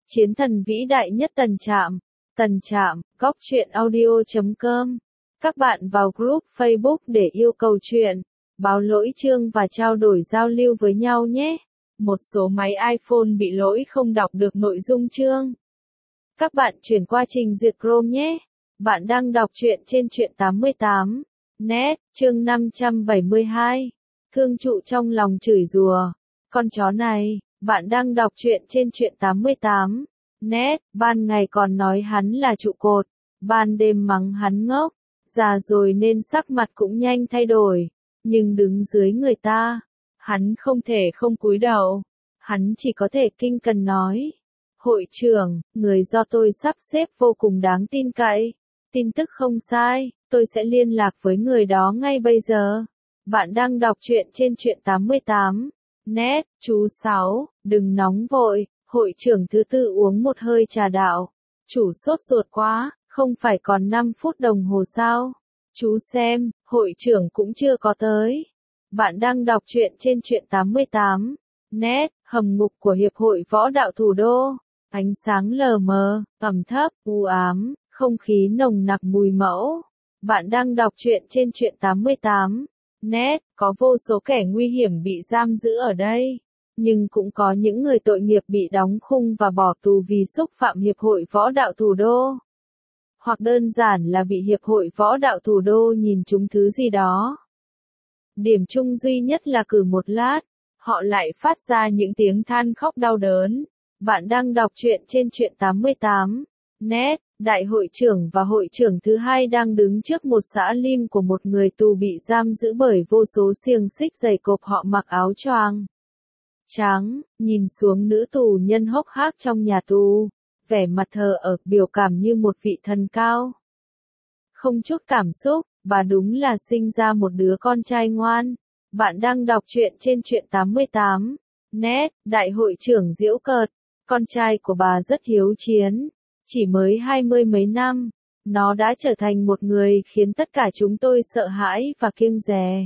Chiến thần vĩ đại nhất Tần Trạm, góc truyện audio.com. Các bạn vào group Facebook để yêu cầu truyện, báo lỗi chương và trao đổi giao lưu với nhau nhé. Một số máy iPhone bị lỗi không đọc được nội dung chương. Các bạn chuyển qua trình duyệt Chrome nhé. Bạn đang đọc truyện trên truyện 88. Net, chương 572. Thương trụ trong lòng chửi rủa. Con chó này, bạn đang đọc truyện trên truyện 88. Net, ban ngày còn nói hắn là trụ cột, ban đêm mắng hắn ngốc, già rồi nên sắc mặt cũng nhanh thay đổi, nhưng đứng dưới người ta, hắn không thể không cúi đầu, hắn chỉ có thể kinh cần nói. Hội trưởng, người do tôi sắp xếp vô cùng đáng tin cậy, tin tức không sai, tôi sẽ liên lạc với người đó ngay bây giờ. Bạn đang đọc truyện trên truyện 88. Net, chú Sáu, đừng nóng vội, hội trưởng thứ tư uống một hơi trà đạo. Chủ sốt ruột quá, không phải còn 5 phút đồng hồ sao? Chú xem, hội trưởng cũng chưa có tới. Bạn đang đọc truyện trên truyện 88. Net, hầm ngục của Hiệp hội Võ đạo Thủ đô. Ánh sáng lờ mờ, ẩm thấp, u ám, không khí nồng nặc mùi mẫu. Bạn đang đọc truyện trên truyện 88. Net, có vô số kẻ nguy hiểm bị giam giữ ở đây, nhưng cũng có những người tội nghiệp bị đóng khung và bỏ tù vì xúc phạm Hiệp hội Võ đạo Thủ đô. Hoặc đơn giản là bị Hiệp hội Võ đạo Thủ đô nhìn trúng thứ gì đó. Điểm chung duy nhất là cứ một lát, họ lại phát ra những tiếng than khóc đau đớn. Bạn đang đọc truyện trên truyện 88. Net, đại hội trưởng và hội trưởng thứ hai đang đứng trước một xã lim của một người tù bị giam giữ bởi vô số xiềng xích dày cộp. Họ mặc áo choàng trắng, nhìn xuống nữ tù nhân hốc hác trong nhà tù, vẻ mặt thờ ơ, biểu cảm như một vị thần cao. Không chút cảm xúc, bà đúng là sinh ra một đứa con trai ngoan. Bạn đang đọc truyện trên truyện 88. Net, đại hội trưởng giễu cợt, con trai của bà rất hiếu chiến. Chỉ mới 20 mấy năm, nó đã trở thành một người khiến tất cả chúng tôi sợ hãi và kiêng dè.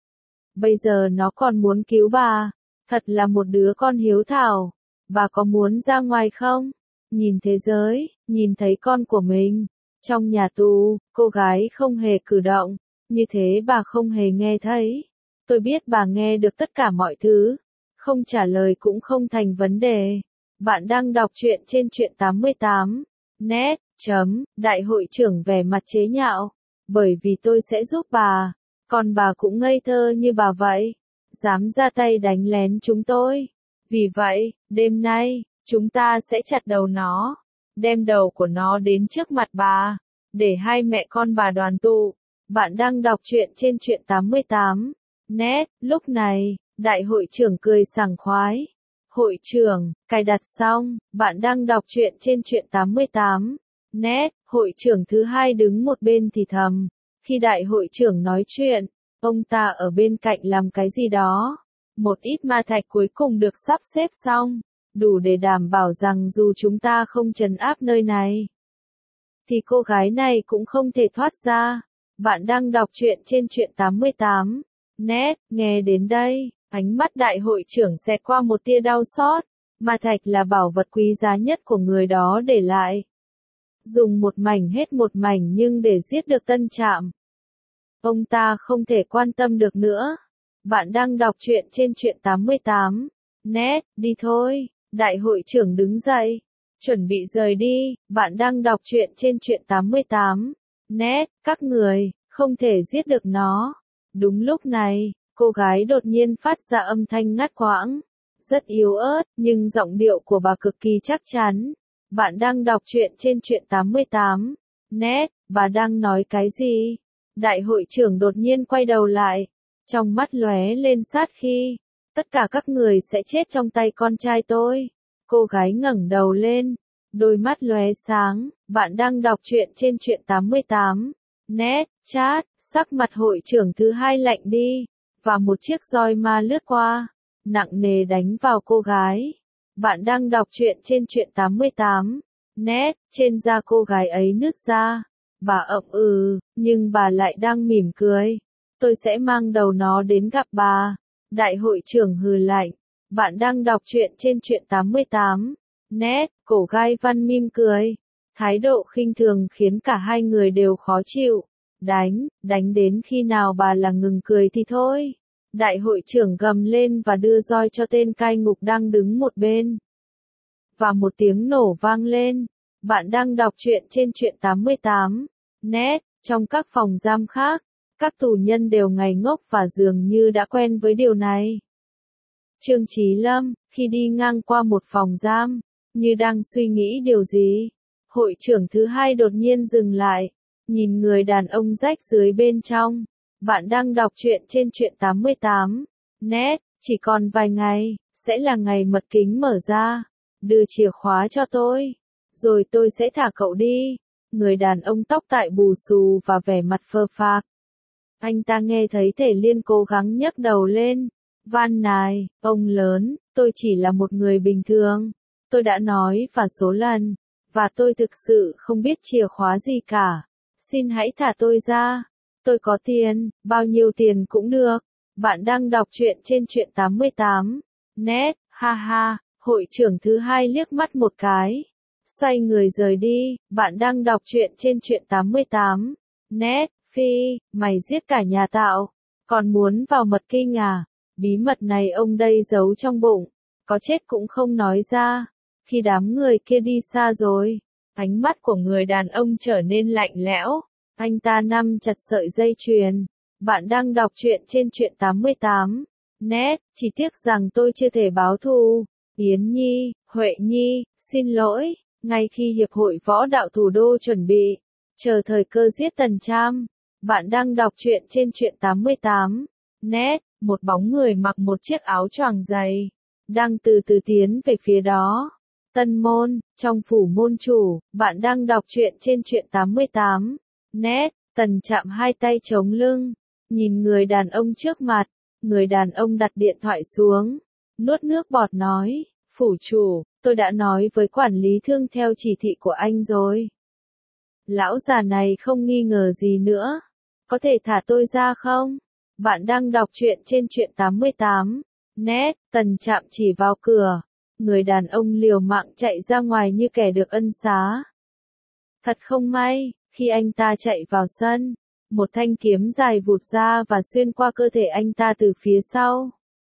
Bây giờ nó còn muốn cứu bà, thật là một đứa con hiếu thảo. Bà có muốn ra ngoài không? Nhìn thế giới, nhìn thấy con của mình. Trong nhà tù, cô gái không hề cử động, như thế bà không hề nghe thấy. Tôi biết bà nghe được tất cả mọi thứ, không trả lời cũng không thành vấn đề. Bạn đang đọc truyện trên truyện 88. Net, đại hội trưởng vẻ mặt chế nhạo. Bởi vì tôi sẽ giúp bà, còn bà cũng ngây thơ như bà vậy. Dám ra tay đánh lén chúng tôi. Vì vậy, đêm nay, chúng ta sẽ chặt đầu nó. Đem đầu của nó đến trước mặt bà. Để hai mẹ con bà đoàn tụ. Bạn đang đọc truyện trên truyện 88. Net, lúc này, đại hội trưởng cười sảng khoái. Hội trưởng, cài đặt xong, bạn đang đọc truyện trên truyện 88. Net, hội trưởng thứ hai đứng một bên thì thầm. Khi đại hội trưởng nói chuyện, ông ta ở bên cạnh làm cái gì đó. Một ít ma thạch cuối cùng được sắp xếp xong, đủ để đảm bảo rằng dù chúng ta không trấn áp nơi này, thì cô gái này cũng không thể thoát ra. Bạn đang đọc truyện trên truyện 88. Net, nghe đến đây, ánh mắt đại hội trưởng xẹt qua một tia đau xót. Ma thạch là bảo vật quý giá nhất của người đó để lại. Dùng một mảnh hết một mảnh nhưng để giết được Tân Trạm, ông ta không thể quan tâm được nữa. Bạn đang đọc truyện trên truyện 88. Net, đi thôi. Đại hội trưởng đứng dậy, chuẩn bị rời đi. Bạn đang đọc truyện trên truyện 88. Net, các người, không thể giết được nó. Đúng lúc này, cô gái đột nhiên phát ra âm thanh ngắt quãng. Rất yếu ớt, nhưng giọng điệu của bà cực kỳ chắc chắn. Bạn đang đọc truyện trên truyện 88. Net, bà đang nói cái gì? Đại hội trưởng đột nhiên quay đầu lại. Trong mắt lóe lên sát khí. Tất cả các người sẽ chết trong tay con trai tôi. Cô gái ngẩng đầu lên. Đôi mắt lóe sáng. Bạn đang đọc truyện trên truyện 88. Net, chat, sắc mặt hội trưởng thứ hai lạnh đi. Và một chiếc roi ma lướt qua, nặng nề đánh vào cô gái. Bạn đang đọc truyện trên truyện 88. Net, trên da cô gái ấy nứt ra. Bà ậm nhưng bà lại đang mỉm cười. Tôi sẽ mang đầu nó đến gặp bà. Đại hội trưởng hừ lạnh. Bạn đang đọc truyện trên truyện 88. Net, cổ gai văn mỉm cười. Thái độ khinh thường khiến cả hai người đều khó chịu. Đánh đến khi nào bà là ngừng cười thì thôi. Đại hội trưởng gầm lên và đưa roi cho tên cai ngục đang đứng một bên. Và một tiếng nổ vang lên. Bạn đang đọc truyện trên Truyện 88. Net, trong các phòng giam khác, các tù nhân đều ngây ngốc và dường như đã quen với điều này. Trương Chí Lâm, khi đi ngang qua một phòng giam, như đang suy nghĩ điều gì, hội trưởng thứ hai đột nhiên dừng lại, nhìn người đàn ông rách dưới bên trong. Bạn đang đọc truyện trên Truyện 88. Net, chỉ còn vài ngày, sẽ là ngày mật kính mở ra. Đưa chìa khóa cho tôi, rồi tôi sẽ thả cậu đi. Người đàn ông tóc tại bù xù và vẻ mặt phơ phạc. Anh ta nghe thấy Thể Liên cố gắng nhấc đầu lên. Van nài, ông lớn, tôi chỉ là một người bình thường. Tôi đã nói và số lần, và tôi thực sự không biết chìa khóa gì cả. Xin hãy thả tôi ra. Tôi có tiền, bao nhiêu tiền cũng được. Bạn đang đọc truyện trên Truyện 88. Net, ha ha, hội trưởng thứ hai liếc mắt một cái. Xoay người rời đi. Bạn đang đọc truyện trên Truyện 88. Net, phi, mày giết cả nhà tạo. Còn muốn vào mật kinh à? Bí mật này ông đây giấu trong bụng. Có chết cũng không nói ra. Khi đám người kia đi xa rồi, ánh mắt của người đàn ông trở nên lạnh lẽo. Anh ta nắm chặt sợi dây chuyền. Bạn đang đọc truyện trên Truyện 88. Net, chỉ tiếc rằng tôi chưa thể báo thù. Yến Nhi, Huệ Nhi, xin lỗi. Ngay khi Hiệp hội Võ đạo Thủ đô chuẩn bị chờ thời cơ giết Tần Tram. Bạn đang đọc truyện trên Truyện 88. Net, một bóng người mặc một chiếc áo choàng dày, đang từ từ tiến về phía đó. Tân môn, trong phủ môn chủ, bạn đang đọc truyện trên Truyện 88. Net, Tần Trạm hai tay chống lưng, nhìn người đàn ông trước mặt. Người đàn ông đặt điện thoại xuống, nuốt nước bọt nói, phủ chủ, tôi đã nói với quản lý thương theo chỉ thị của anh rồi. Lão già này không nghi ngờ gì nữa. Có thể thả tôi ra không? Bạn đang đọc truyện trên Truyện 88. Net, Tần Trạm chỉ vào cửa. Người đàn ông liều mạng chạy ra ngoài như kẻ được ân xá. Thật không may, khi anh ta chạy vào sân, một thanh kiếm dài vụt ra và xuyên qua cơ thể anh ta từ phía sau.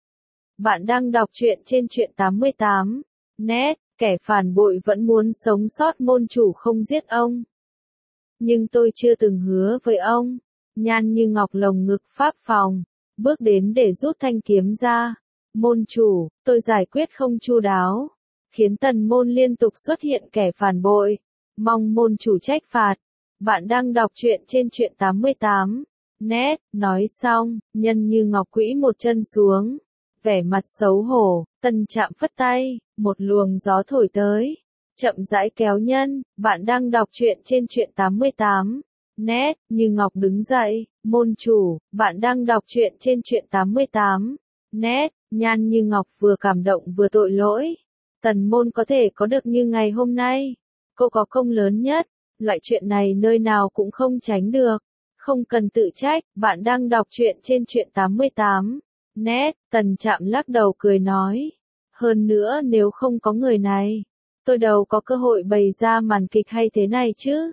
Bạn đang đọc truyện trên Truyện 88. Net, kẻ phản bội vẫn muốn sống sót, môn chủ không giết ông. Nhưng tôi chưa từng hứa với ông. Nhan Như Ngọc lồng ngực pháp phòng, bước đến để rút thanh kiếm ra. Môn chủ, tôi giải quyết không chu đáo, khiến Tần môn liên tục xuất hiện kẻ phản bội. Mong môn chủ trách phạt. Bạn đang đọc truyện trên Truyện 88. Net, nói xong, Nhân Như Ngọc quỹ một chân xuống. Vẻ mặt xấu hổ, Tần Trạm phất tay, một luồng gió thổi tới. Chậm rãi kéo Nhân, bạn đang đọc truyện trên Truyện 88. Net, Như Ngọc đứng dậy, môn chủ, bạn đang đọc truyện trên Truyện 88. Net, Nhan Như Ngọc vừa cảm động vừa tội lỗi. Tần môn có thể có được như ngày hôm nay. Cô có công lớn nhất, loại chuyện này nơi nào cũng không tránh được. Không cần tự trách, bạn đang đọc truyện trên Truyện 88. Net, Tần Trạm lắc đầu cười nói. Hơn nữa nếu không có người này, tôi đâu có cơ hội bày ra màn kịch hay thế này chứ.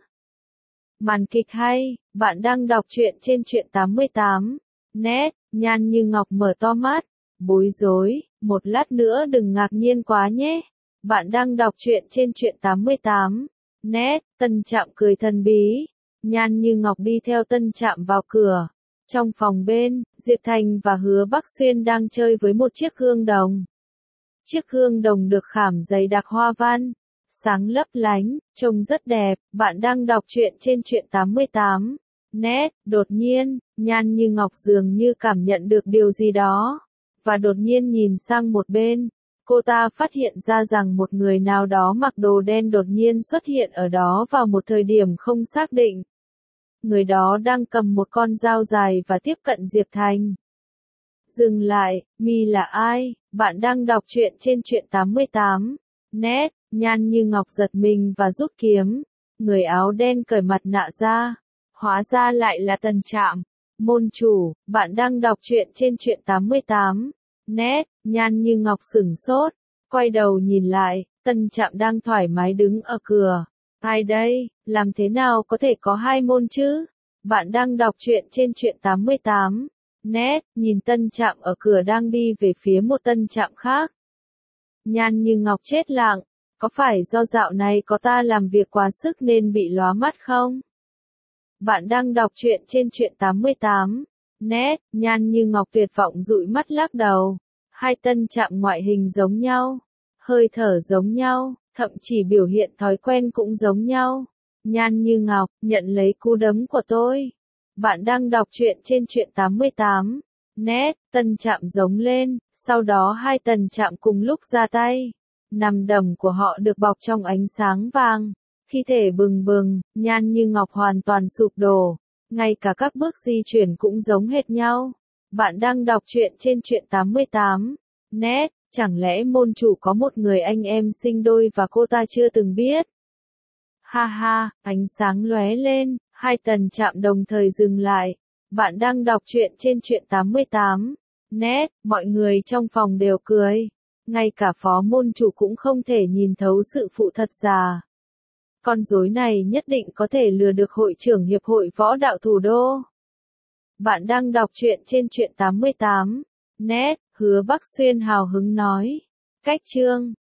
Màn kịch hay, bạn đang đọc truyện trên Truyện 88. Net, Nhan Như Ngọc mở to mắt, bối rối, một lát nữa đừng ngạc nhiên quá nhé. Bạn đang đọc truyện trên Truyện 88. Net, Tân Trạm cười thần bí. Nhan Như Ngọc đi theo Tân Trạm vào cửa. Trong phòng bên, Diệp Thành và Hứa Bắc Xuyên đang chơi với một chiếc gương đồng. Chiếc gương đồng được khảm dày đặc hoa văn, sáng lấp lánh, trông rất đẹp. Bạn đang đọc truyện trên Truyện 88. Net, đột nhiên, Nhan Như Ngọc dường như cảm nhận được điều gì đó, và đột nhiên nhìn sang một bên. Cô ta phát hiện ra rằng một người nào đó mặc đồ đen đột nhiên xuất hiện ở đó vào một thời điểm không xác định. Người đó đang cầm một con dao dài và tiếp cận Diệp Thành. Dừng lại, mi là ai? Bạn đang đọc truyện trên Truyện 88. Net, Nhan Như Ngọc giật mình và rút kiếm. Người áo đen cởi mặt nạ ra. Hóa ra lại là Tần Trạm. Môn chủ, bạn đang đọc truyện trên Truyện 88. Net, Nhan Như Ngọc sửng sốt. Quay đầu nhìn lại, Tân Trạm đang thoải mái đứng ở cửa. Ai đây, làm thế nào có thể có hai môn chứ? Bạn đang đọc truyện trên truyện 88. Net, nhìn Tân Trạm ở cửa đang đi về phía một Tân Trạm khác. Nhan Như Ngọc chết lặng, có phải do dạo này có ta làm việc quá sức nên bị lóa mắt không? Bạn đang đọc truyện trên truyện 88. Net, Nhan Như Ngọc tuyệt vọng dụi mắt lắc đầu. Hai Tân Trạm ngoại hình giống nhau, hơi thở giống nhau, thậm chí biểu hiện thói quen cũng giống nhau. Nhan Như Ngọc, nhận lấy cú đấm của tôi. Bạn đang đọc truyện trên truyện 88. Net, Tân Trạm giống lên, sau đó hai Tân Trạm cùng lúc ra tay. Nằm đấm của họ được bọc trong ánh sáng vàng. Khi thể bừng bừng, Nhan Như Ngọc hoàn toàn sụp đổ. Ngay cả các bước di chuyển cũng giống hệt nhau. Bạn đang đọc truyện trên truyện 88. Net, chẳng lẽ môn chủ có một người anh em sinh đôi và cô ta chưa từng biết? Ha ha, ánh sáng lóe lên, hai Tân Trạm đồng thời dừng lại. Bạn đang đọc truyện trên truyện 88. Net, mọi người trong phòng đều cười. Ngay cả phó môn chủ cũng không thể nhìn thấu sự phụ thật giả. Con rối này nhất định có thể lừa được hội trưởng hiệp hội võ đạo thủ đô. Bạn đang đọc truyện trên truyện 88. Net, Hứa Bắc Xuyên hào hứng nói. Cách chương